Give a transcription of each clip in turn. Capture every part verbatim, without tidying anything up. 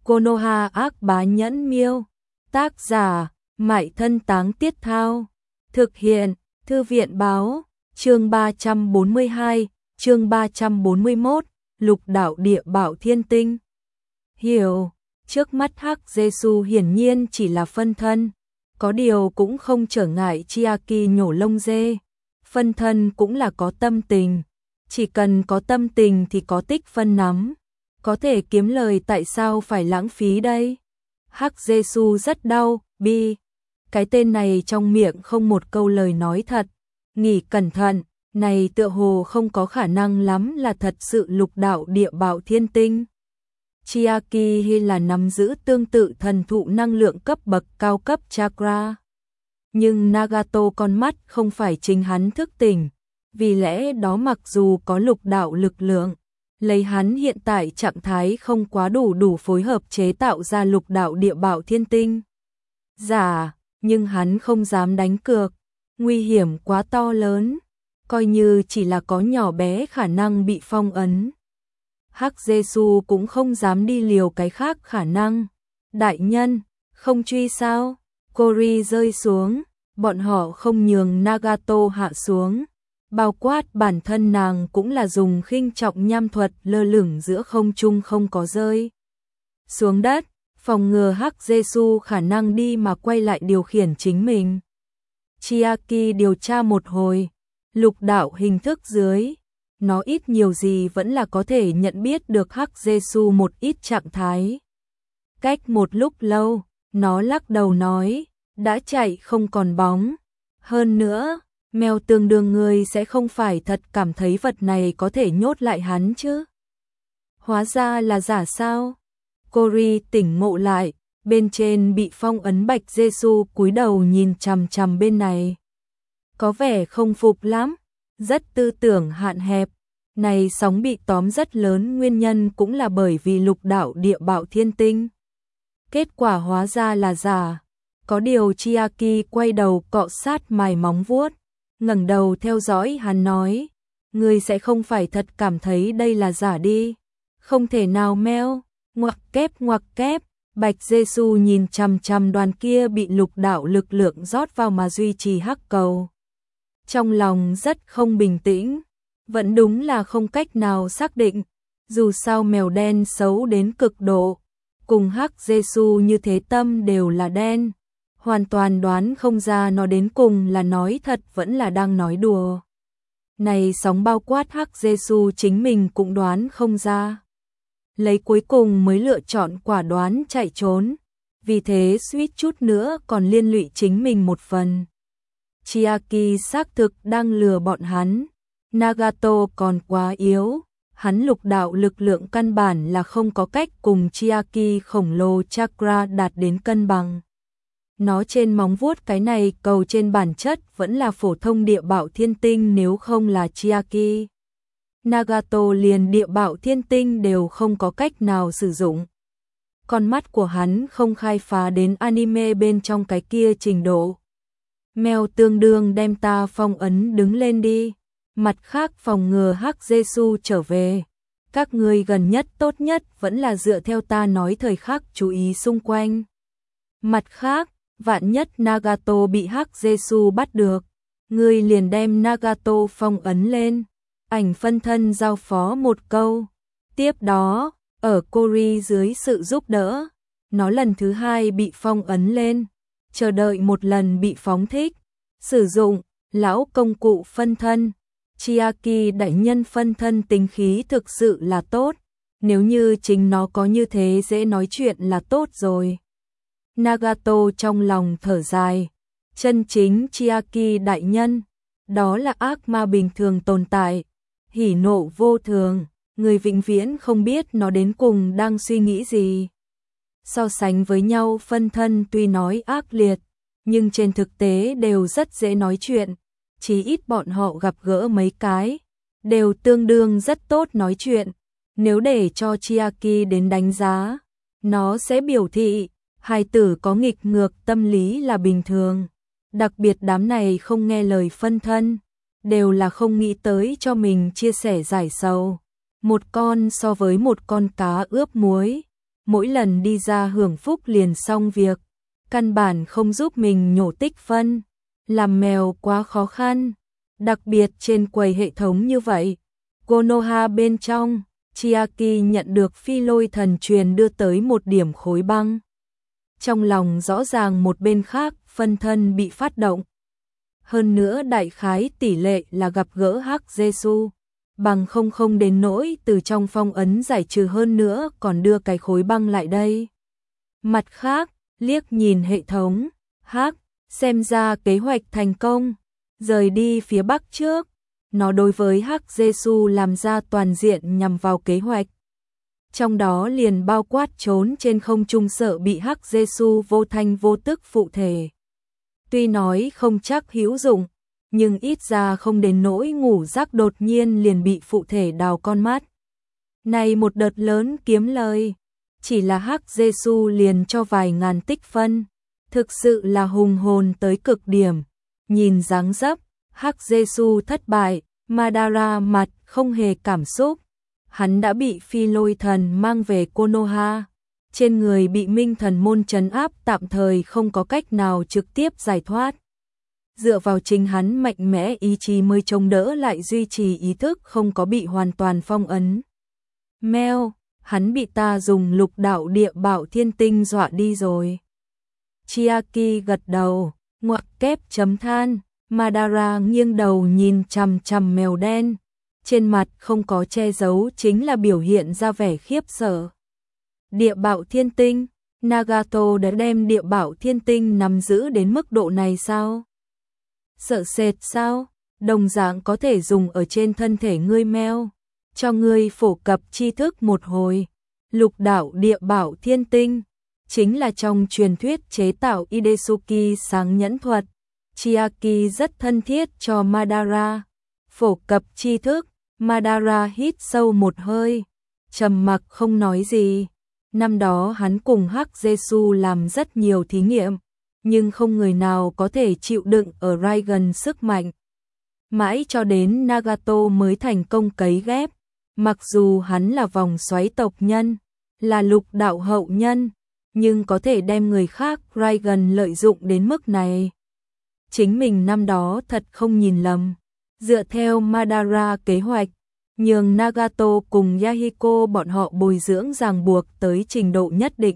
Konoha ác bá nhẫn miêu. Tác giả, Mại Thân Táng Tiết Thao. Thực hiện, Thư viện báo, chương ba trăm bốn mươi hai, chương ba trăm bốn mươi mốt, Lục đạo địa bảo thiên tinh. Hiểu, trước mắt Hắc Jesu hiển nhiên chỉ là phân thân, có điều cũng không trở ngại Chiaki nhổ lông dê. Phân thân cũng là có tâm tình, chỉ cần có tâm tình thì có tích phân nắm, có thể kiếm lời, tại sao phải lãng phí đây? Hắc Jesu rất đau, bi. Cái tên này trong miệng không một câu lời nói thật. Nghỉ cẩn thận, này tựa hồ không có khả năng lắm là thật sự lục đạo địa bảo thiên tinh. Chiaki hay là nắm giữ tương tự thần thụ năng lượng cấp bậc cao cấp chakra. Nhưng Nagato con mắt không phải chính hắn thức tỉnh, vì lẽ đó mặc dù có lục đạo lực lượng, lấy hắn hiện tại trạng thái không quá đủ đủ phối hợp chế tạo ra lục đạo địa bảo thiên tinh. Giả, nhưng hắn không dám đánh cược, nguy hiểm quá to lớn, coi như chỉ là có nhỏ bé khả năng bị phong ấn. Hắc Jesu cũng không dám đi liều cái khác khả năng. Đại nhân, không truy sao? Kori rơi xuống, bọn họ không nhường Nagato hạ xuống. Bao quát bản thân nàng cũng là dùng khinh trọng nham thuật lơ lửng giữa không trung không có rơi xuống đất, phòng ngừa Hắc Jesu khả năng đi mà quay lại điều khiển chính mình. Chiaki điều tra một hồi, lục đạo hình thức dưới, nó ít nhiều gì vẫn là có thể nhận biết được Hắc Jesu một ít trạng thái. Cách một lúc lâu, nó lắc đầu nói, đã chạy không còn bóng. Hơn nữa, mèo tương đương người sẽ không phải thật cảm thấy vật này có thể nhốt lại hắn chứ. Hóa ra là giả sao? Kori tỉnh ngộ lại, bên trên bị phong ấn Bạch Jesu cúi đầu nhìn chằm chằm bên này. Có vẻ không phục lắm, rất tư tưởng hạn hẹp. Này sóng bị tóm rất lớn nguyên nhân cũng là bởi vì lục đạo địa bảo thiên tinh. Kết quả hóa ra là giả. Có điều Chiaki quay đầu cọ sát mài móng vuốt, ngẩng đầu theo dõi hắn nói, ngươi sẽ không phải thật cảm thấy đây là giả đi. Không thể nào meo, ngoặc kép ngoặc kép. Bạch Jesu nhìn chằm chằm đoàn kia bị lục đạo lực lượng rót vào mà duy trì hắc cầu. Trong lòng rất không bình tĩnh, vẫn đúng là không cách nào xác định, dù sao mèo đen xấu đến cực độ, cùng Hắc Jesu như thế tâm đều là đen, hoàn toàn đoán không ra nó đến cùng là nói thật vẫn là đang nói đùa. Này sóng bao quát Hắc Jesu chính mình cũng đoán không ra. Lấy cuối cùng mới lựa chọn quả đoán chạy trốn, vì thế suýt chút nữa còn liên lụy chính mình một phần. Chiaki xác thực đang lừa bọn hắn. Nagato còn quá yếu, hắn lục đạo lực lượng căn bản là không có cách cùng Chiaki khổng lồ chakra đạt đến cân bằng. Nó trên móng vuốt cái này cầu trên bản chất vẫn là phổ thông địa bảo thiên tinh, nếu không là Chiaki, Nagato liền địa bảo thiên tinh đều không có cách nào sử dụng. Con mắt của hắn không khai phá đến anime bên trong cái kia trình độ. Mèo tương đương đem ta phong ấn đứng lên đi. Mặt khác phòng ngừa Hắc Jesu trở về, các ngươi gần nhất tốt nhất vẫn là dựa theo ta nói, thời khắc chú ý xung quanh. Mặt khác, vạn nhất Nagato bị Hắc Jesu bắt được, ngươi liền đem Nagato phong ấn lên. Ảnh phân thân giao phó một câu. Tiếp đó, ở Kori dưới sự giúp đỡ, nó lần thứ hai bị phong ấn lên, chờ đợi một lần bị phóng thích, sử dụng lão công cụ phân thân. Chiaki đại nhân phân thân tính khí thực sự là tốt, nếu như chính nó có như thế dễ nói chuyện là tốt rồi. Nagato trong lòng thở dài, chân chính Chiaki đại nhân, đó là ác ma bình thường tồn tại, hỉ nộ vô thường, người vĩnh viễn không biết nó đến cùng đang suy nghĩ gì. So sánh với nhau, phân thân tuy nói ác liệt, nhưng trên thực tế đều rất dễ nói chuyện. Chí ít bọn họ gặp gỡ mấy cái, đều tương đương rất tốt nói chuyện. Nếu để cho Chiaki đến đánh giá, nó sẽ biểu thị, hài tử có nghịch ngược tâm lý là bình thường. Đặc biệt đám này không nghe lời phân thân, đều là không nghĩ tới cho mình chia sẻ giải sầu. Một con so với một con cá ướp muối, mỗi lần đi ra hưởng phúc liền xong việc, căn bản không giúp mình nhổ tích phân, làm mèo quá khó khăn, đặc biệt trên quầy hệ thống như vậy. Konoha bên trong, Chiaki nhận được phi lôi thần truyền đưa tới một điểm khối băng. Trong lòng rõ ràng một bên khác phân thân bị phát động. Hơn nữa đại khái tỷ lệ là gặp gỡ Hắc Giê-xu, bằng không không đến nỗi từ trong phong ấn giải trừ, hơn nữa còn đưa cái khối băng lại đây. Mặt khác, liếc nhìn hệ thống, Hắc, xem ra kế hoạch thành công, rời đi phía bắc trước. Nó đối với Hắc Giê-xu làm ra toàn diện nhằm vào kế hoạch. Trong đó liền bao quát trốn trên không trung sợ bị Hắc Giê-xu vô thanh vô tức phụ thể. Tuy nói không chắc hữu dụng, nhưng ít ra không đến nỗi ngủ giấc đột nhiên liền bị phụ thể đào con mắt. Này một đợt lớn kiếm lời, chỉ là Hắc Giê-xu liền cho vài ngàn tích phân, thực sự là hùng hồn tới cực điểm. Nhìn dáng dấp, Hắc Giê-xu thất bại, Madara mặt không hề cảm xúc. Hắn đã bị phi lôi thần mang về Konoha, trên người bị minh thần môn trấn áp, tạm thời không có cách nào trực tiếp giải thoát. Dựa vào chính hắn mạnh mẽ ý chí mới chống đỡ lại, duy trì ý thức không có bị hoàn toàn phong ấn. Mèo, hắn bị ta dùng lục đạo địa bảo thiên tinh dọa đi rồi. Chiaki gật đầu, ngoặc kép chấm than. Madara nghiêng đầu nhìn chằm chằm mèo đen, trên mặt không có che giấu chính là biểu hiện ra vẻ khiếp sợ. Địa bảo thiên tinh, Nagato đã đem địa bảo thiên tinh nắm giữ đến mức độ này sao? Sợ sệt sao? Đồng dạng có thể dùng ở trên thân thể ngươi mèo, cho ngươi phổ cập tri thức một hồi. Lục đạo địa bảo thiên tinh chính là trong truyền thuyết chế tạo Idesuki sáng nhẫn thuật. Chiaki rất thân thiết cho Madara phổ cập tri thức. Madara hít sâu một hơi, trầm mặc không nói gì. Năm đó hắn cùng Hắc Giê-xu làm rất nhiều thí nghiệm, nhưng không người nào có thể chịu đựng ở Raigan sức mạnh. Mãi cho đến Nagato mới thành công cấy ghép. Mặc dù hắn là vòng xoáy tộc nhân, là lục đạo hậu nhân, nhưng có thể đem người khác Raigan lợi dụng đến mức này. Chính mình năm đó thật không nhìn lầm. Dựa theo Madara kế hoạch, nhường Nagato cùng Yahiko bọn họ bồi dưỡng ràng buộc tới trình độ nhất định.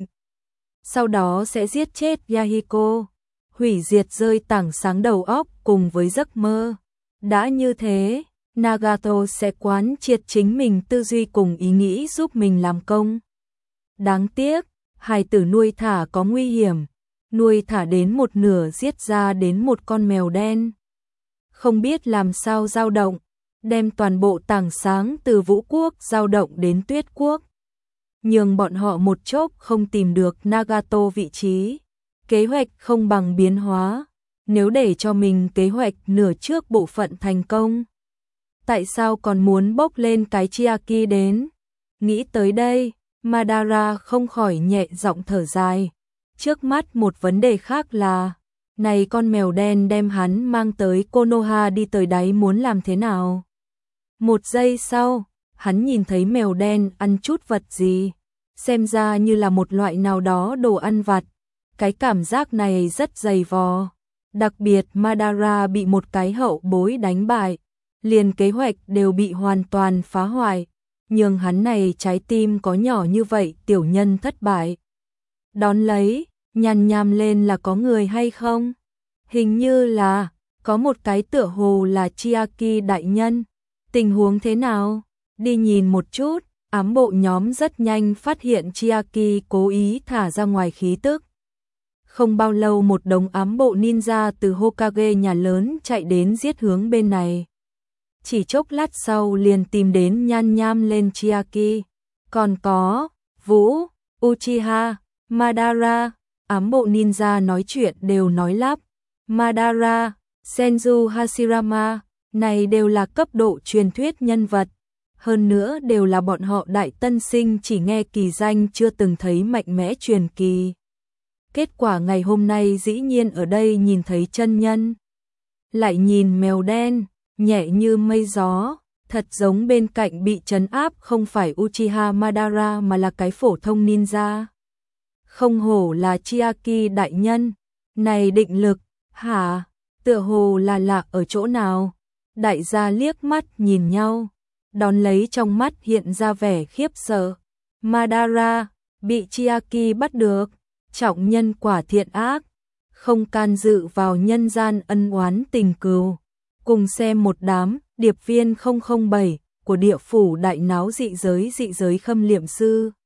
Sau đó sẽ giết chết Yahiko, hủy diệt rơi tảng sáng đầu óc cùng với giấc mơ. Đã như thế, Nagato sẽ quán triệt chính mình tư duy cùng ý nghĩ giúp mình làm công. Đáng tiếc, hài tử nuôi thả có nguy hiểm. Nuôi thả đến một nửa giết ra đến một con mèo đen. Không biết làm sao dao động, đem toàn bộ tảng sáng từ Vũ Quốc dao động đến Tuyết Quốc. Nhường bọn họ một chốc không tìm được Nagato vị trí. Kế hoạch không bằng biến hóa. Nếu để cho mình kế hoạch nửa trước bộ phận thành công, tại sao còn muốn bốc lên cái Chiaki đến? Nghĩ tới đây, Madara không khỏi nhẹ giọng thở dài. Trước mắt một vấn đề khác là, này con mèo đen đem hắn mang tới Konoha đi tới đáy muốn làm thế nào? Một giây sau, hắn nhìn thấy mèo đen ăn chút vật gì, xem ra như là một loại nào đó đồ ăn vặt. Cái cảm giác này rất dày vò. Đặc biệt Madara bị một cái hậu bối đánh bại, liền kế hoạch đều bị hoàn toàn phá hoại, nhường hắn này trái tim có nhỏ như vậy tiểu nhân thất bại. Đón lấy, nhàn nham lên là có người hay không? Hình như là, có một cái tựa hồ là Chiaki đại nhân. Tình huống thế nào? Đi nhìn một chút. Ám bộ nhóm rất nhanh phát hiện Chiaki cố ý thả ra ngoài khí tức. Không bao lâu một đống ám bộ ninja từ Hokage nhà lớn chạy đến giết hướng bên này. Chỉ chốc lát sau liền tìm đến nhan nham lên Chiaki. Còn có, Vũ, Uchiha, Madara, ám bộ ninja nói chuyện đều nói lắp. Madara, Senju Hashirama, này đều là cấp độ truyền thuyết nhân vật. Hơn nữa đều là bọn họ đại tân sinh chỉ nghe kỳ danh chưa từng thấy mạnh mẽ truyền kỳ. Kết quả ngày hôm nay dĩ nhiên ở đây nhìn thấy chân nhân. Lại nhìn mèo đen, nhẹ như mây gió, thật giống bên cạnh bị trấn áp không phải Uchiha Madara mà là cái phổ thông ninja. Không hổ là Chiaki đại nhân, này định lực, hả, tựa hồ là lạ ở chỗ nào? Đại gia liếc mắt nhìn nhau, đón lấy trong mắt hiện ra vẻ khiếp sợ. Madara, bị Chiaki bắt được, trọng nhân quả thiện ác, không can dự vào nhân gian ân oán tình cừu. Cùng xem một đám, điệp viên không không bảy của địa phủ đại náo dị giới dị giới khâm liệm sư.